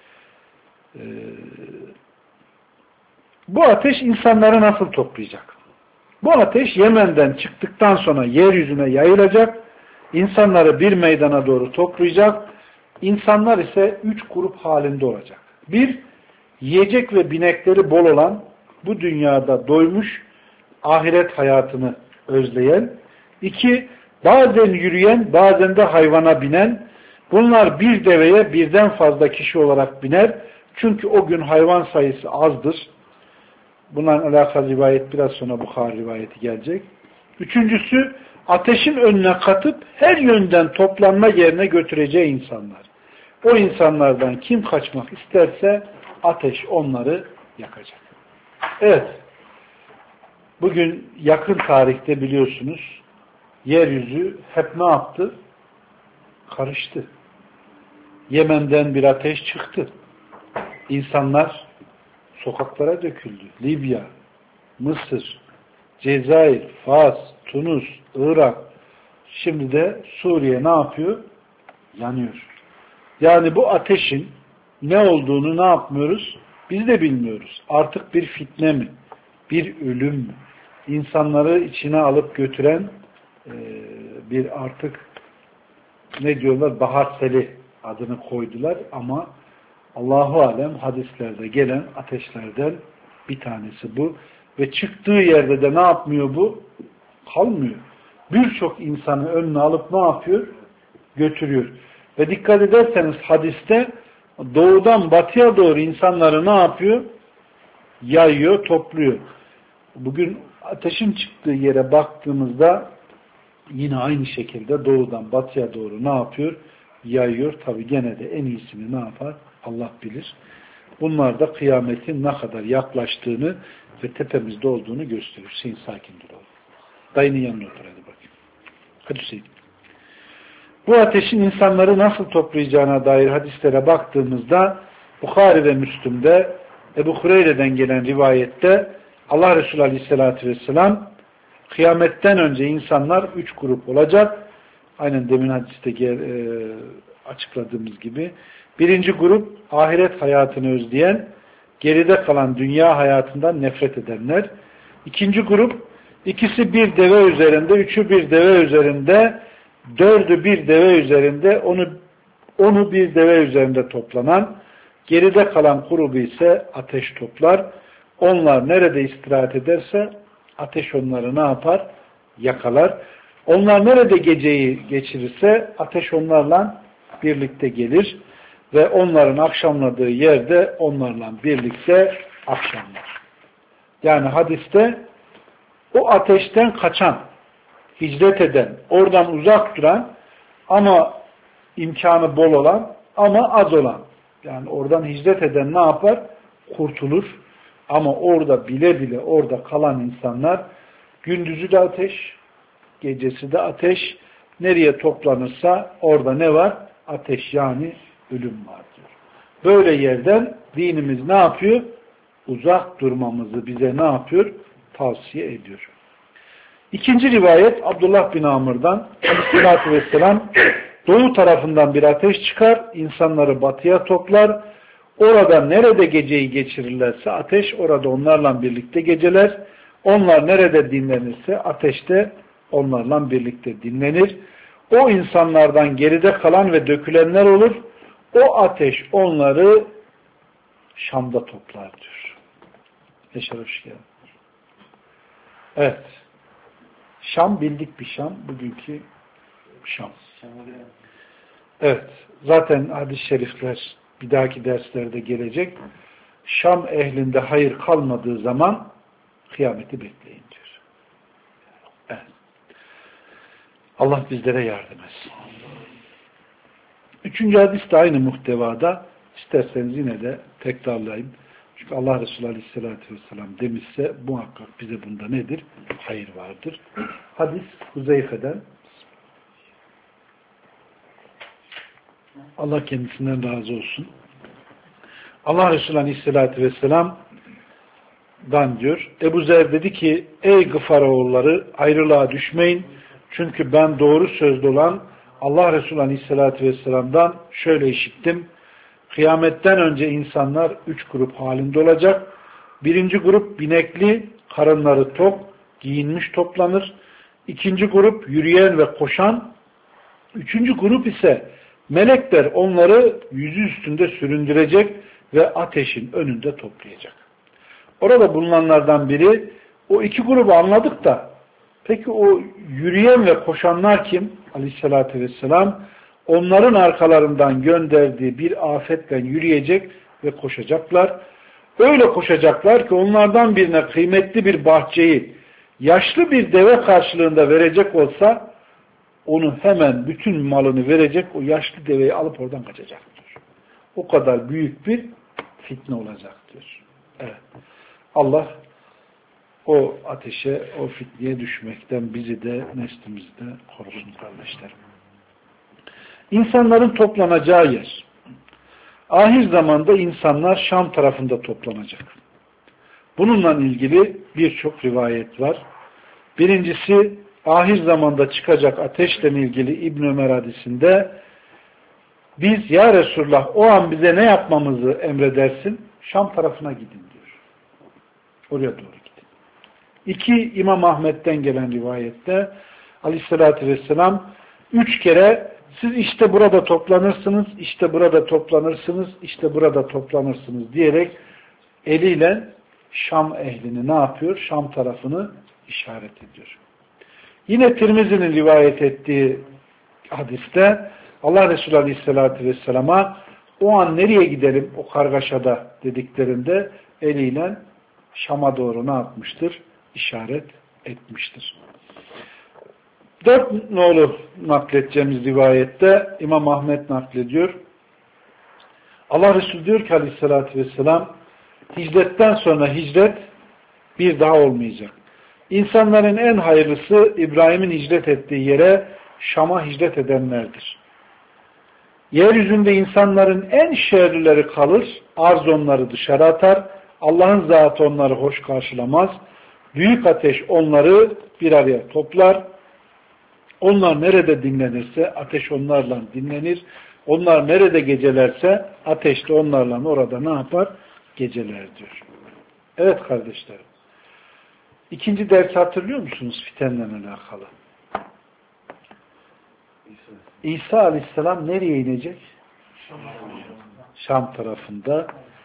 Bu ateş insanları nasıl toplayacak? Bu ateş Yemen'den çıktıktan sonra yeryüzüne yayılacak, insanları bir meydana doğru toplayacak, insanlar ise 3 grup halinde olacak. Bir, yiyecek ve binekleri bol olan, bu dünyada doymuş, ahiret hayatını özleyen. 2, bazen yürüyen, bazen de hayvana binen. Bunlar bir deveye birden fazla kişi olarak biner. Çünkü o gün hayvan sayısı azdır. Bunların alakalı rivayet biraz sonra Bukhari rivayeti gelecek. Üçüncüsü, ateşin önüne katıp her yönden toplanma yerine götüreceği insanlar. O insanlardan kim kaçmak isterse ateş onları yakacak. Evet, bugün yakın tarihte biliyorsunuz yeryüzü hep ne yaptı? Karıştı. Yemen'den bir ateş çıktı. İnsanlar sokaklara döküldü. Libya, Mısır, Cezayir, Fas, Tunus, Irak, şimdi de Suriye ne yapıyor? Yanıyor. Yani bu ateşin ne olduğunu ne yapmıyoruz? Biz de bilmiyoruz. Artık bir fitne mi? Bir ölüm mü? İnsanları içine alıp götüren bir artık ne diyorlar? Bahar seli adını koydular ama Allahu alem hadislerde gelen ateşlerden bir tanesi bu. Ve çıktığı yerde de ne yapmıyor bu? Kalmıyor. Birçok insanı önüne alıp ne yapıyor? Götürüyor. Ve dikkat ederseniz hadiste doğudan batıya doğru insanları ne yapıyor? Yayıyor, topluyor. Bugün ateşin çıktığı yere baktığımızda yine aynı şekilde doğudan batıya doğru ne yapıyor? Yayıyor. Tabi gene de en iyisini ne yapar? Allah bilir. Bunlar da kıyametin ne kadar yaklaştığını ve tepemizde olduğunu gösteriyor. Hüseyin sakin dur oğlum. Dayının yanına otur hadi bakayım. Hadi Hüseyin. Bu ateşin insanları nasıl toplayacağına dair hadislere baktığımızda Bukhari ve Müslüm'de Ebu Hureyre'den gelen rivayette Allah Resulü Aleyhisselatü Vesselam kıyametten önce insanlar 3 grup olacak. Aynen demin hadiste açıkladığımız gibi. Birinci grup ahiret hayatını özleyen, geride kalan dünya hayatından nefret edenler. İkinci grup, ikisi bir deve üzerinde, üçü bir deve üzerinde, dördü bir deve üzerinde, onu bir deve üzerinde toplanan, geride kalan grubu ise ateş toplar. Onlar nerede istirahat ederse ateş onları ne yapar? Yakalar. Onlar nerede geceyi geçirirse ateş onlarla birlikte gelir ve onların akşamladığı yerde onlarla birlikte akşamlar. Yani hadiste o ateşten kaçan, hicret eden, oradan uzak duran ama imkanı bol olan ama az olan. Yani oradan hicret eden ne yapar? Kurtulur. Ama orada bile bile orada kalan insanlar gündüzü de ateş, gecesi de ateş, nereye toplanırsa orada ne var? Ateş yani ölüm vardır. Böyle yerden dinimiz ne yapıyor? Uzak durmamızı bize ne yapıyor? Tavsiye ediyor. İkinci rivayet Abdullah bin Amr'dan Aleyhisselatü Vesselam doğu tarafından bir ateş çıkar, insanları batıya toplar. Orada nerede geceyi geçirirlerse ateş orada onlarla birlikte geceler. Onlar nerede dinlenirse ateşte onlarla birlikte dinlenir. O insanlardan geride kalan ve dökülenler olur. O ateş onları Şam'da toplar diyor. Yaşar hoş geldin. Evet. Şam bildik bir Şam. Bugünkü Şam. Evet. Zaten hadis-i şerifler bir dahaki derslerde gelecek. Şam ehlinde hayır kalmadığı zaman kıyameti bekleyin diyor. Evet. Allah bizlere yardım etsin. Üçüncü hadis de aynı muhtevada. İsterseniz yine de tekrarlayayım. Çünkü Allah Resulü Aleyhisselatü Vesselam demişse muhakkak bize bunda nedir? Hayır vardır. Hadis Huzeyfe'den. Allah kendisinden razı olsun. Allah Resulü Aleyhisselatü Vesselam'dan diyor. Ebu Zer dedi ki ey Gıfar oğulları ayrılığa düşmeyin. Çünkü ben doğru sözlü olan Allah Resulü Aleyhisselatü Vesselam'dan şöyle işittim. Kıyametten önce insanlar 3 grup halinde olacak. Birinci grup binekli, karınları tok, giyinmiş toplanır. İkinci grup yürüyen ve koşan. Üçüncü grup ise melekler onları yüzü üstünde süründürecek ve ateşin önünde toplayacak. Orada bulunanlardan biri o 2 grubu anladık da peki o yürüyen ve koşanlar kim? Aleyhissalatü vesselam onların arkalarından gönderdiği bir afetle yürüyecek ve koşacaklar. Öyle koşacaklar ki onlardan birine kıymetli bir bahçeyi yaşlı bir deve karşılığında verecek olsa onu hemen bütün malını verecek, o yaşlı deveyi alıp oradan kaçacaktır. O kadar büyük bir fitne olacaktır. Evet. Allah o ateşe, o fitneye düşmekten bizi de neslimizi de korusun kardeşlerim. İnsanların toplanacağı yer. Ahir zamanda insanlar Şam tarafında toplanacak. Bununla ilgili birçok rivayet var. Birincisi, ahir zamanda çıkacak ateşle ilgili İbn Ömer hadisinde biz ya Resulullah o an bize ne yapmamızı emredersin? Şam tarafına gidin diyor. Oraya doğru gidin. 2, İmam Ahmet'ten gelen rivayette Aleyhisselatü Vesselam 3 kere siz işte burada toplanırsınız, işte burada toplanırsınız, işte burada toplanırsınız diyerek eliyle Şam ehlini ne yapıyor? Şam tarafını işaret ediyor. Yine Tirmizi'nin rivayet ettiği hadiste Allah Resulü Aleyhisselatü Vesselam'a o an nereye gidelim o kargaşada dediklerinde eliyle Şam'a doğru ne yapmıştır? İşaret etmiştir. 4 nolu nakledeceğimiz rivayette İmam Ahmet naklediyor. Allah Resulü diyor ki Aleyhisselatü Vesselam hicretten sonra hicret bir daha olmayacak. İnsanların en hayırlısı İbrahim'in hicret ettiği yere Şam'a hicret edenlerdir. Yeryüzünde insanların en şerlileri kalır, arz onları dışarı atar, Allah'ın zatı onları hoş karşılamaz, büyük ateş onları bir araya toplar, onlar nerede dinlenirse ateş onlarla dinlenir, onlar nerede gecelerse ateş de onlarla orada ne yapar? Geceler diyor. Evet kardeşlerim. İkinci dersi hatırlıyor musunuz fitenle alakalı? İsa Aleyhisselam nereye inecek? Şam tarafında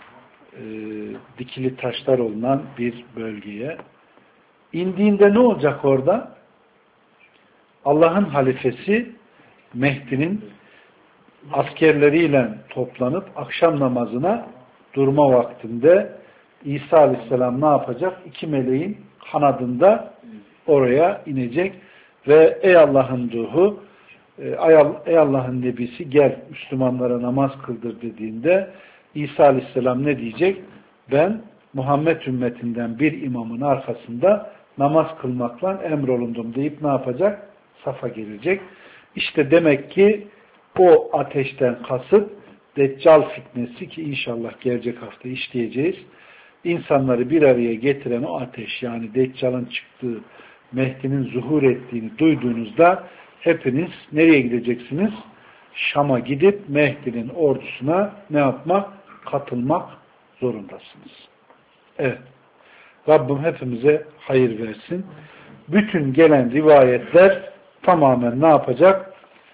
dikili taşlar olunan bir bölgeye. İndiğinde ne olacak orada? Allah'ın halifesi Mehdi'nin askerleriyle toplanıp akşam namazına durma vaktinde İsa Aleyhisselam ne yapacak? 2 meleğin kanadında oraya inecek ve ey Allah'ın ruhu, ey Allah'ın nebisi gel Müslümanlara namaz kıldır dediğinde İsa Aleyhisselam ne diyecek? Ben Muhammed ümmetinden bir imamın arkasında namaz kılmakla emrolundum deyip ne yapacak? Safa gelecek. İşte demek ki o ateşten kasıt Deccal fitnesi ki inşallah gelecek hafta işleyeceğiz. İnsanları bir araya getiren o ateş yani Deccal'ın çıktığı, Mehdi'nin zuhur ettiğini duyduğunuzda hepiniz nereye gideceksiniz? Şam'a gidip Mehdi'nin ordusuna ne yapmak? Katılmak zorundasınız. Evet. Rabbim hepimize hayır versin. Bütün gelen rivayetler tamamen ne yapacak?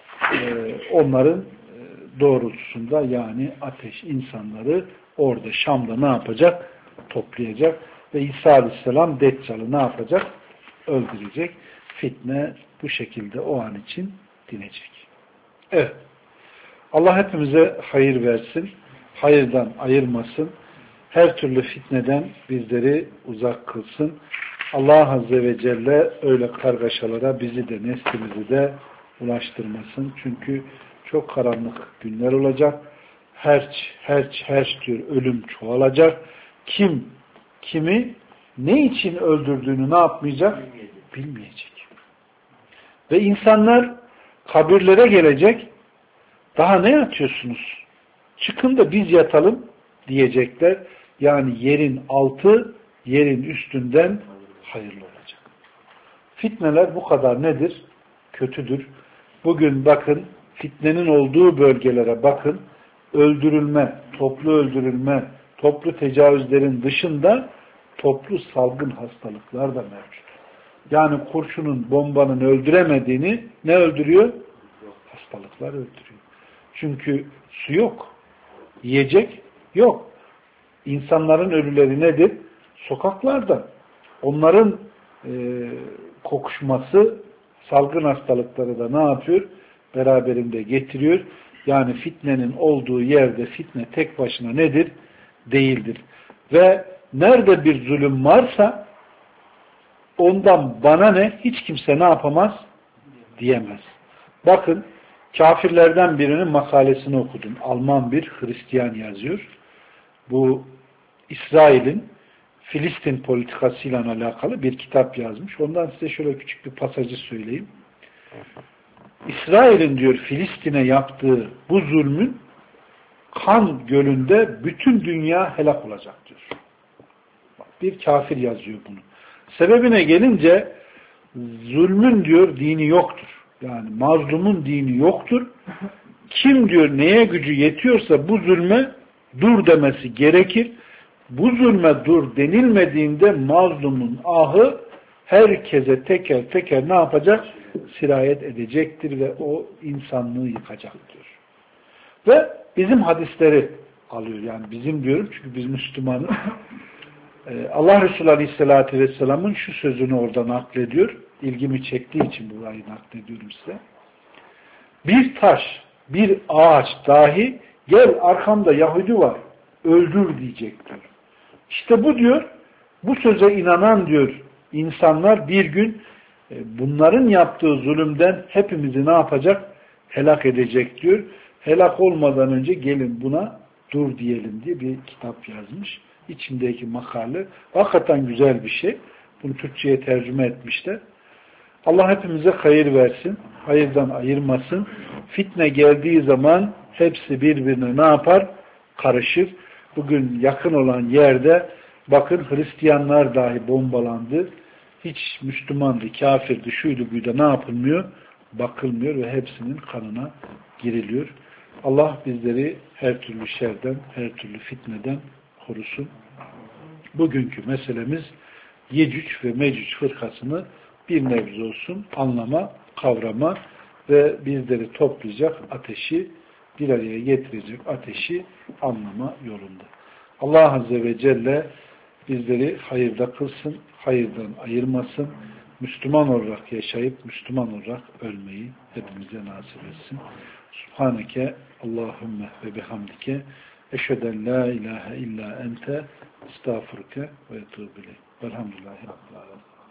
Onların doğrultusunda yani ateş insanları orada Şam'da ne yapacak? Toplayacak ve İsa Aleyhisselam Deccal'ı ne yapacak? Öldürecek. Fitne bu şekilde o an için dinecek. Evet. Allah hepimize hayır versin. Hayırdan ayırmasın. Her türlü fitneden bizleri uzak kılsın. Allah Azze ve Celle öyle kargaşalara bizi de neslimizi de ulaştırmasın. Çünkü çok karanlık günler olacak. Her tür ölüm çoğalacak. Kim kimi ne için öldürdüğünü ne yapmayacak? Bilmeyecek. Ve insanlar kabirlere gelecek. Daha ne yatıyorsunuz? Çıkın da biz yatalım diyecekler. Yani yerin altı yerin üstünden hayırlı olacak. Fitneler bu kadar nedir? Kötüdür. Bugün bakın fitnenin olduğu bölgelere bakın. Öldürülme, toplu öldürülme, toplu tecavüzlerin dışında toplu salgın hastalıklar da mevcut. Yani kurşunun, bombanın öldüremediğini ne öldürüyor? Hastalıklar öldürüyor. Çünkü su yok. Yiyecek yok. İnsanların ölüleri nedir? Sokaklarda. Onların kokuşması salgın hastalıkları da ne yapıyor? Beraberinde getiriyor. Yani fitnenin olduğu yerde fitne tek başına nedir? Değildir. Ve nerede bir zulüm varsa ondan bana ne? Hiç kimse ne yapamaz? Diyemez. Bakın, kafirlerden birinin makalesini okudum. Alman bir Hristiyan yazıyor. Bu İsrail'in Filistin politikasıyla alakalı bir kitap yazmış. Ondan size şöyle küçük bir pasajı söyleyeyim. İsrail'in diyor Filistin'e yaptığı bu zulmün kan gölünde bütün dünya helak olacak diyor. Bir kafir yazıyor bunu. Sebebine gelince zulmün diyor dini yoktur. Yani mazlumun dini yoktur. Kim diyor neye gücü yetiyorsa bu zulme dur demesi gerekir. Bu zulme dur denilmediğinde mazlumun ahı herkese teker teker ne yapacak? Sirayet edecektir ve o insanlığı yıkacaktır. Ve bizim hadisleri alıyor. Yani bizim diyorum çünkü biz Müslümanız. Allah Resulü Aleyhisselatü Vesselam'ın şu sözünü orada naklediyor. İlgimi çektiği için burayı naklediyorum size. Bir taş, bir ağaç dahi gel arkamda Yahudi var, öldür diyecek diyor. İşte bu diyor, bu söze inanan diyor insanlar bir gün bunların yaptığı zulümden hepimizi ne yapacak? Helak edecek diyor. Helak olmadan önce gelin buna dur diyelim diye bir kitap yazmış. İçindeki makale hakikaten güzel bir şey. Bunu Türkçe'ye tercüme etmişler. Allah hepimize hayır versin. Hayırdan ayırmasın. Fitne geldiği zaman hepsi birbirine ne yapar? Karışır. Bugün yakın olan yerde bakın Hristiyanlar dahi bombalandı. Hiç Müslümandı, kafirdi, şuydu, buydu ne yapılmıyor? Bakılmıyor ve hepsinin kanına giriliyor. Allah bizleri her türlü şerden, her türlü fitneden korusun. Bugünkü meselemiz Yecüc ve Mecüc fırkasını bir nebze olsun anlama, kavrama ve bizleri toplayacak ateşi, bir araya getirecek ateşi anlama yolunda. Allah Azze ve Celle bizleri hayırda kılsın, hayırdan ayırmasın, Müslüman olarak yaşayıp Müslüman olarak ölmeyi hepimize nasip etsin. Subhaneke Allahümme ve bihamdike eşheden la ilahe illa ente estağfurke ve etûbü ileyk. Velhamdülillahi Rabbil alemin.